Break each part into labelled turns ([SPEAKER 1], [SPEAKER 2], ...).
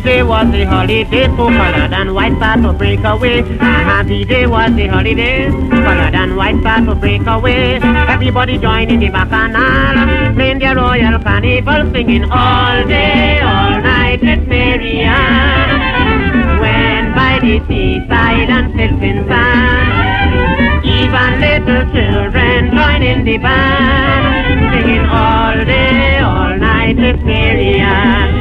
[SPEAKER 1] D-Day was the holiday, so colored and white start to break away. D-Day was the holiday, colored and white start to break away. Everybody join in the bacchanal, playing their royal carnival, singing all day, all night, it's Marianne. When by the seaside and sits in sand, even little children join in the band, singing all day, all night, it's Marianne.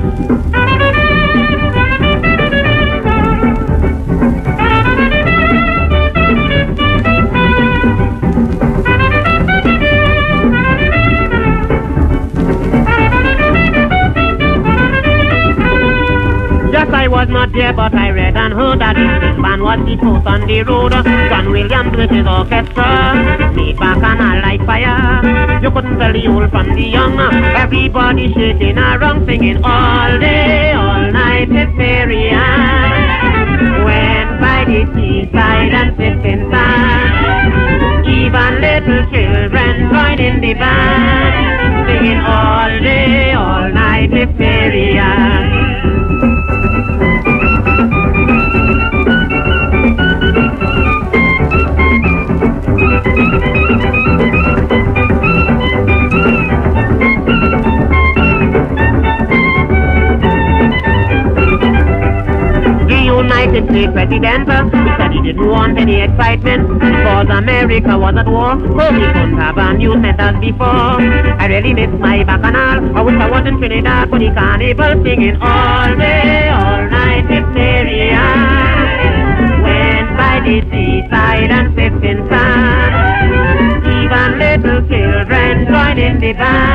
[SPEAKER 1] I was not there, but I read and heard that this band was the fourth on the road. John Williams with his orchestra made bacchanal like fire. You couldn't tell the old from the young. Everybody shaking around, singing all day, all night, it's Marianne. When by the seaside and sits in sand, even little children join in the band, singing all day, all night, it's Marianne. United States President, he said he didn't want any excitement because America was at war, so we couldn't have amusement as before. I really miss my bacchanal. I wish I was in Trinidad for the carnival, singing all day, all night, it's Marianne. When by the seaside and sits in sand, even little children join in the band.